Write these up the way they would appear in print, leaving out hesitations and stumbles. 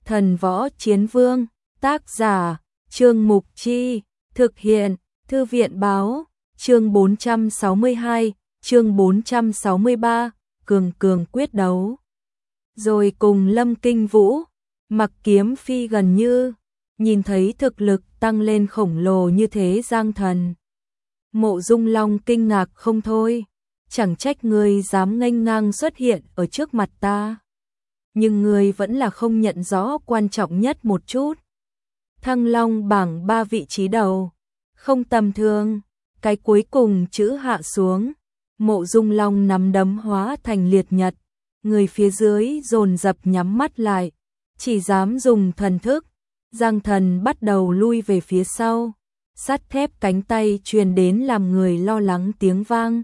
Thần võ chiến vương, tác giả, Trương Mục Chi, thực hiện, Thư viện báo, chương 462, chương 463, cường cường quyết đấu. Rồi cùng Lâm Kinh Vũ, Mặc Kiếm Phi gần như, nhìn thấy thực lực tăng lên khổng lồ như thế Giang Thần. Mộ Dung Long kinh ngạc không thôi, chẳng trách ngươi dám nghênh ngang xuất hiện ở trước mặt ta. Nhưng ngươi vẫn là không nhận rõ quan trọng nhất một chút. Thăng Long bảng 3 vị trí đầu, không tầm thường, cái cuối cùng chữ hạ xuống, Mộ Dung Long nắm đấm hóa thành liệt nhật, người phía dưới dồn dập nhắm mắt lại, chỉ dám dùng thần thức. Giang Thần bắt đầu lui về phía sau, sắt thép cánh tay truyền đến làm người lo lắng tiếng vang.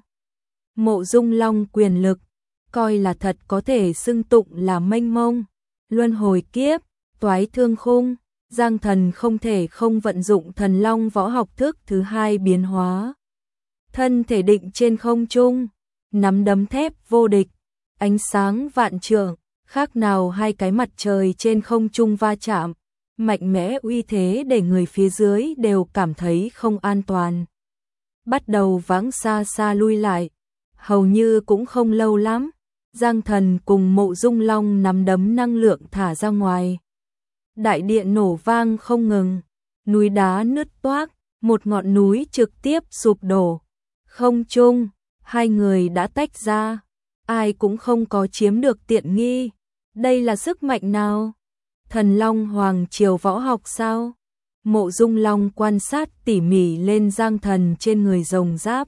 Mộ Dung Long quyền lực, coi là thật có thể xưng tụng là mênh mông, luân hồi kiếp, toái thương khung. Giang Thần không thể không vận dụng thần long võ học thức thứ hai biến hóa. Thân thể định trên không trung, nắm đấm thép vô địch, ánh sáng vạn trượng, khác nào hai cái mặt trời trên không trung va chạm, mạnh mẽ uy thế để người phía dưới đều cảm thấy không an toàn. Bắt đầu vãng xa xa lui lại, hầu như cũng không lâu lắm, Giang Thần cùng Mộ Dung Long nắm đấm năng lượng thả ra ngoài. Đại điện nổ vang không ngừng, núi đá nứt toác, một ngọn núi trực tiếp sụp đổ. Không trung, hai người đã tách ra, ai cũng không có chiếm được tiện nghi. Đây là sức mạnh nào? Thần Long Hoàng Triều võ học sao? Mộ Dung Long quan sát tỉ mỉ lên Giang Thần trên người rồng giáp,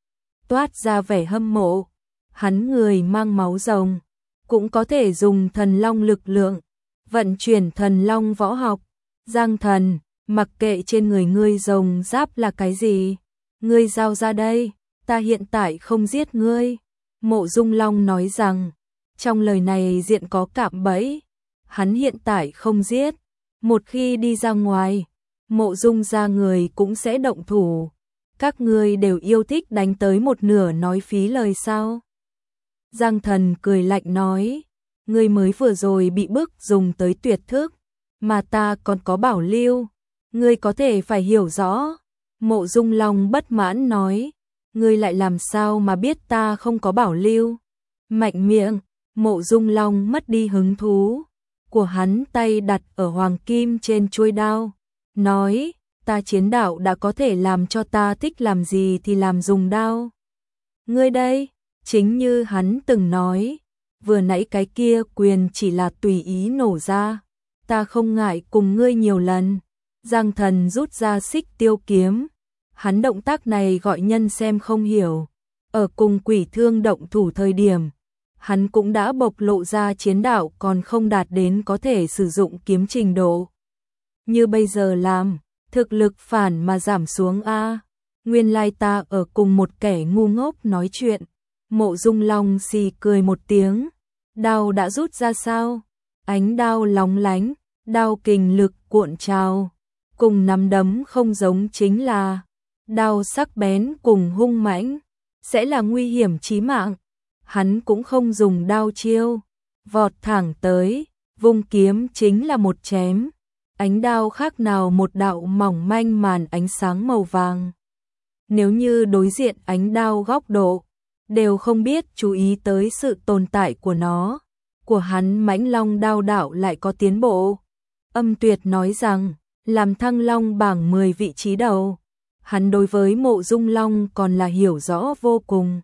toát ra vẻ hâm mộ. Hắn người mang máu rồng, cũng có thể dùng thần long lực lượng, vận chuyển thần long võ học. Giang Thần, mặc kệ trên người ngươi rồng giáp là cái gì, ngươi giao ra đây, ta hiện tại không giết ngươi. Mộ Dung Long nói rằng, trong lời này diện có cạm bẫy, hắn hiện tại không giết, một khi đi ra ngoài, Mộ Dung gia người cũng sẽ động thủ. Các ngươi đều yêu thích đánh tới một nửa nói phí lời sao? Giang Thần cười lạnh nói, ngươi mới vừa rồi bị bức dùng tới tuyệt thức, mà ta còn có bảo lưu, ngươi có thể phải hiểu rõ. Mộ Dung Long bất mãn nói, ngươi lại làm sao mà biết ta không có bảo lưu? Mạnh miệng. Mộ Dung Long mất đi hứng thú của hắn, tay đặt ở hoàng kim trên chuôi đao, nói, ta chiến đạo đã có thể làm cho ta thích làm gì thì làm dùng đao. Ngươi đây, chính như hắn từng nói, vừa nãy cái kia quyền chỉ là tùy ý nổ ra, ta không ngại cùng ngươi nhiều lần. Giang Thần rút ra xích tiêu kiếm, hắn động tác này gọi nhân xem không hiểu. Ở cùng Quỷ Thương động thủ thời điểm, hắn cũng đã bộc lộ ra chiến đạo còn không đạt đến có thể sử dụng kiếm trình độ. Như bây giờ làm, thực lực phản mà giảm xuống a. Nguyên lai ta ở cùng một kẻ ngu ngốc nói chuyện. Mộ Dung Long xì cười một tiếng, đao đã rút ra sao? Ánh đao lóng lánh, đao kình lực cuộn trào, cùng nắm đấm không giống chính là đao sắc bén cùng hung mãnh, sẽ là nguy hiểm chí mạng. Hắn cũng không dùng đao chiêu, vọt thẳng tới, vung kiếm chính là một chém. Ánh đao khác nào một đạo mỏng manh màn ánh sáng màu vàng. Nếu như đối diện ánh đao góc độ, đều không biết chú ý tới sự tồn tại của nó, của hắn Mãnh Long đao đạo lại có tiến bộ. Âm Tuyệt nói rằng, làm Thăng Long bảng 10 vị trí đầu, hắn đối với Mộ Dung Long còn là hiểu rõ vô cùng.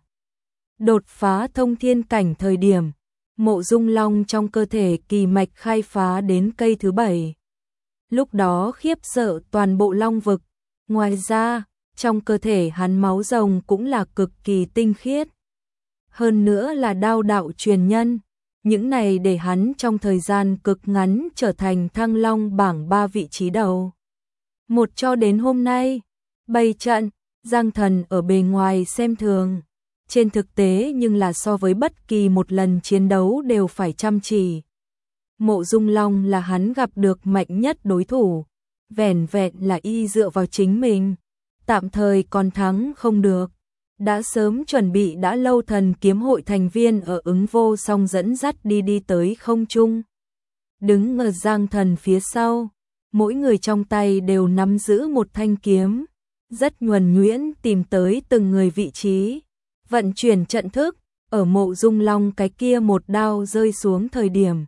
Đột phá thông thiên cảnh thời điểm, Mộ Dung Long trong cơ thể kỳ mạch khai phá đến cây thứ 7. Lúc đó khiếp sợ toàn bộ Long vực. Ngoài ra, trong cơ thể hắn máu rồng cũng là cực kỳ tinh khiết. Hơn nữa là đao đạo truyền nhân. Những này để hắn trong thời gian cực ngắn trở thành Thăng Long bảng 3 vị trí đầu. Một cho đến hôm nay, bày trận, Giang Thần ở bề ngoài xem thường. Trên thực tế nhưng là so với bất kỳ một lần chiến đấu đều phải chăm chỉ. Mộ Dung Long là hắn gặp được mạnh nhất đối thủ, vẻn vẹn là y dựa vào chính mình, tạm thời còn thắng không được. Đã sớm chuẩn bị đã lâu thần kiếm hội thành viên ở Ứng Vô Song dẫn dắt đi tới không trung. đứng ở Giang Thần phía sau, mỗi người trong tay đều nắm giữ một thanh kiếm, rất nhuần nhuyễn tìm tới từng người vị trí, vận chuyển trận thức, ở Mộ Dung Long cái kia một đao rơi xuống thời điểm.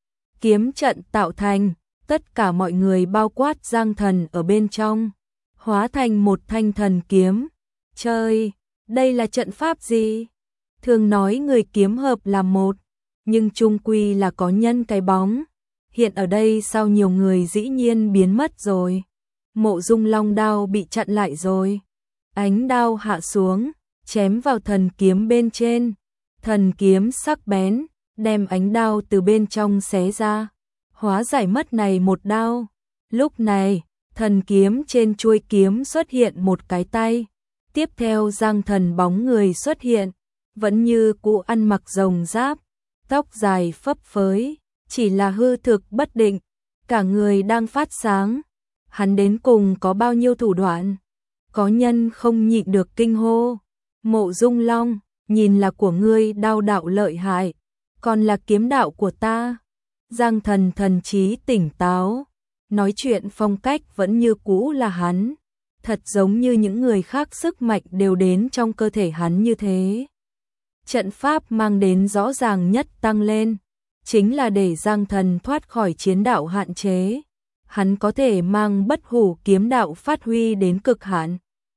Kiếm trận tạo thành, tất cả mọi người bao quát Giang Thần ở bên trong, hóa thành một thanh thần kiếm. Trời, đây là trận pháp gì? Thường nói người kiếm hợp là một, nhưng chung quy là có nhân cái bóng. Hiện ở đây sao nhiều người dĩ nhiên biến mất rồi? Mộ Dung Long đao bị chặn lại rồi. Ánh đao hạ xuống, chém vào thần kiếm bên trên. Thần kiếm sắc bén, đem ánh đao từ bên trong xé ra, hóa giải mất này một đao. Lúc này, thần kiếm trên chuôi kiếm xuất hiện một cái tay. Tiếp theo Giang Thần bóng người xuất hiện, vẫn như cũ ăn mặc rồng giáp, tóc dài phấp phới, chỉ là hư thực bất định, cả người đang phát sáng. Hắn đến cùng có bao nhiêu thủ đoạn? Có nhân không nhịn được kinh hô. Mộ Dung Long, nhìn là của ngươi đao đạo lợi hại, còn là kiếm đạo của ta. Giang Thần thần trí tỉnh táo, nói chuyện phong cách vẫn như cũ là hắn, thật giống như những người khác sức mạnh đều đến trong cơ thể hắn như thế. Trận pháp mang đến rõ ràng nhất tăng lên, chính là để Giang Thần thoát khỏi chiến đạo hạn chế. Hắn có thể mang bất hủ kiếm đạo phát huy đến cực hạn.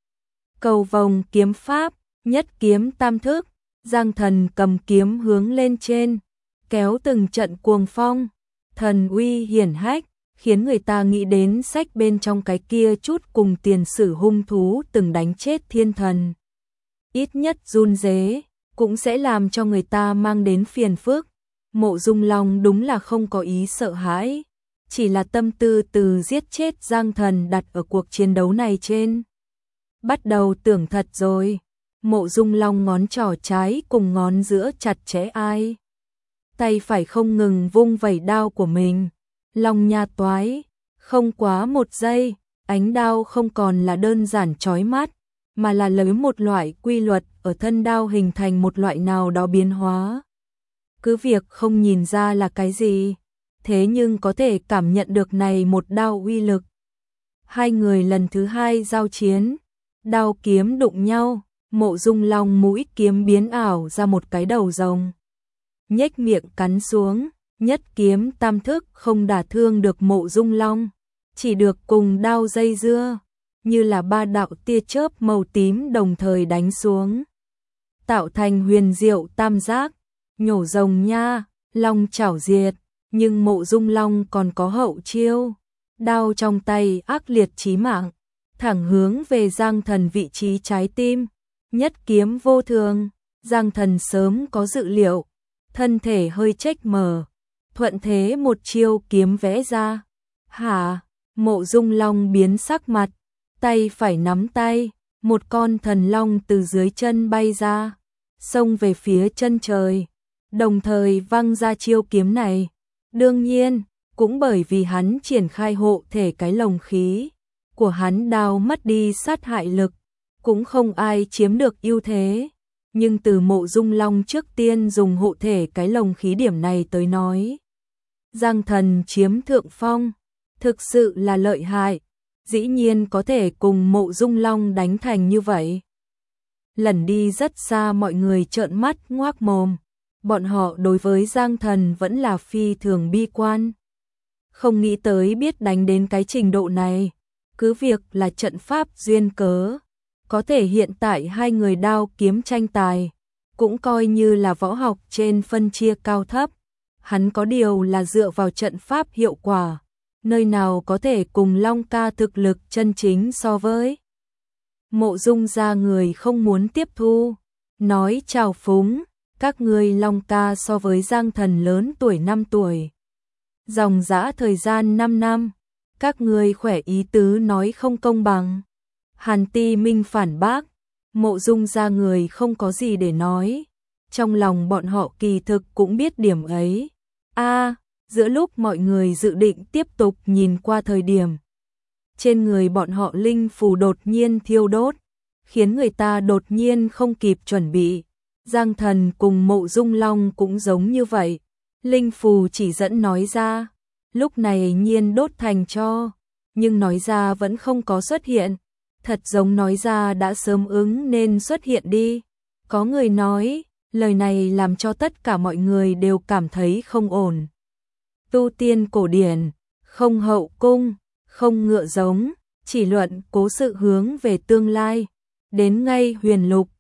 Cầu vồng kiếm pháp, nhất kiếm tam thức, Giang Thần cầm kiếm hướng lên trên, kéo từng trận cuồng phong, thần uy hiển hách, khiến người ta nghĩ đến sách bên trong cái kia chút cùng tiền sử hung thú từng đánh chết thiên thần. Ít nhất run rế, cũng sẽ làm cho người ta mang đến phiền phức. Mộ Dung Long đúng là không có ý sợ hãi, chỉ là tâm tư từ giết chết Giang Thần đặt ở cuộc chiến đấu này trên. Bắt đầu tưởng thật rồi, Mộ Dung Long ngón trỏ trái cùng ngón giữa chặt chẽ ai. Tay phải không ngừng vung vẩy đao của mình, Long nha toái, không quá một giây, ánh đao không còn là đơn giản chói mắt, mà là lấy một loại quy luật ở thân đao hình thành một loại nào đó biến hóa. Cứ việc không nhìn ra là cái gì, thế nhưng có thể cảm nhận được này một đao uy lực. Hai người lần thứ hai giao chiến, đao kiếm đụng nhau, Mộ Dung Long mũi kiếm biến ảo ra một cái đầu rồng. Nhếch miệng cắn xuống, nhất kiếm tam thức không đả thương được Mộ Dung Long, chỉ được cùng đao dây dưa, như là ba đạo tia chớp màu tím đồng thời đánh xuống. Tạo thành huyền diệu tam giác, nhổ rồng nha, long chảo diệt, nhưng Mộ Dung Long còn có hậu chiêu. Đao trong tay ác liệt chí mạng, thẳng hướng về Giang Thần vị trí trái tim, nhất kiếm vô thường. Giang Thần sớm có dự liệu, thân thể hơi chếch mở, thuận thế một chiêu kiếm vẽ ra. Hả? Mộ Dung Long biến sắc mặt, tay phải nắm tay, một con thần long từ dưới chân bay ra, xông về phía chân trời, đồng thời văng ra chiêu kiếm này. Đương nhiên, cũng bởi vì hắn triển khai hộ thể cái lồng khí của hắn đao mất đi sát hại lực, cũng không ai chiếm được ưu thế. Nhưng từ Mộ Dung Long trước tiên dùng hộ thể cái lồng khí điểm này tới nói, Giang Thần chiếm thượng phong, thực sự là lợi hại, dĩ nhiên có thể cùng Mộ Dung Long đánh thành như vậy. Lần đi rất xa mọi người trợn mắt ngoác mồm, bọn họ đối với Giang Thần vẫn là phi thường bi quan. Không nghĩ tới biết đánh đến cái trình độ này, cứ việc là trận pháp duyên cớ, có thể hiện tại hai người đao kiếm tranh tài, cũng coi như là võ học trên phân chia cao thấp. Hắn có điều là dựa vào trận pháp hiệu quả, nơi nào có thể cùng Long ca thực lực chân chính so với. Mộ Dung ra người không muốn tiếp thu, nói chào phúng, các ngươi Long ca so với Giang Thần lớn tuổi 5 tuổi. Dòng dã thời gian 5 năm, các ngươi khỏe ý tứ nói không công bằng. Hàn Ti Minh phản bác, Mộ Dung ra người không có gì để nói, trong lòng bọn họ kỳ thực cũng biết điểm ấy. Giữa lúc mọi người dự định tiếp tục nhìn qua thời điểm, trên người bọn họ linh phù đột nhiên thiêu đốt, khiến người ta đột nhiên không kịp chuẩn bị. Giang Thần cùng Mộ Dung Long cũng giống như vậy, linh phù chỉ dẫn nói ra, lúc này nhiên đốt thành tro, nhưng nói ra vẫn không có xuất hiện, thật giống nói ra đã sớm ứng nên xuất hiện đi. Có người nói, lời này làm cho tất cả mọi người đều cảm thấy không ổn. Tu tiên cổ điển, không hậu cung, không ngựa giống, chỉ luận cố sự hướng về tương lai. Đến ngay huyền lục,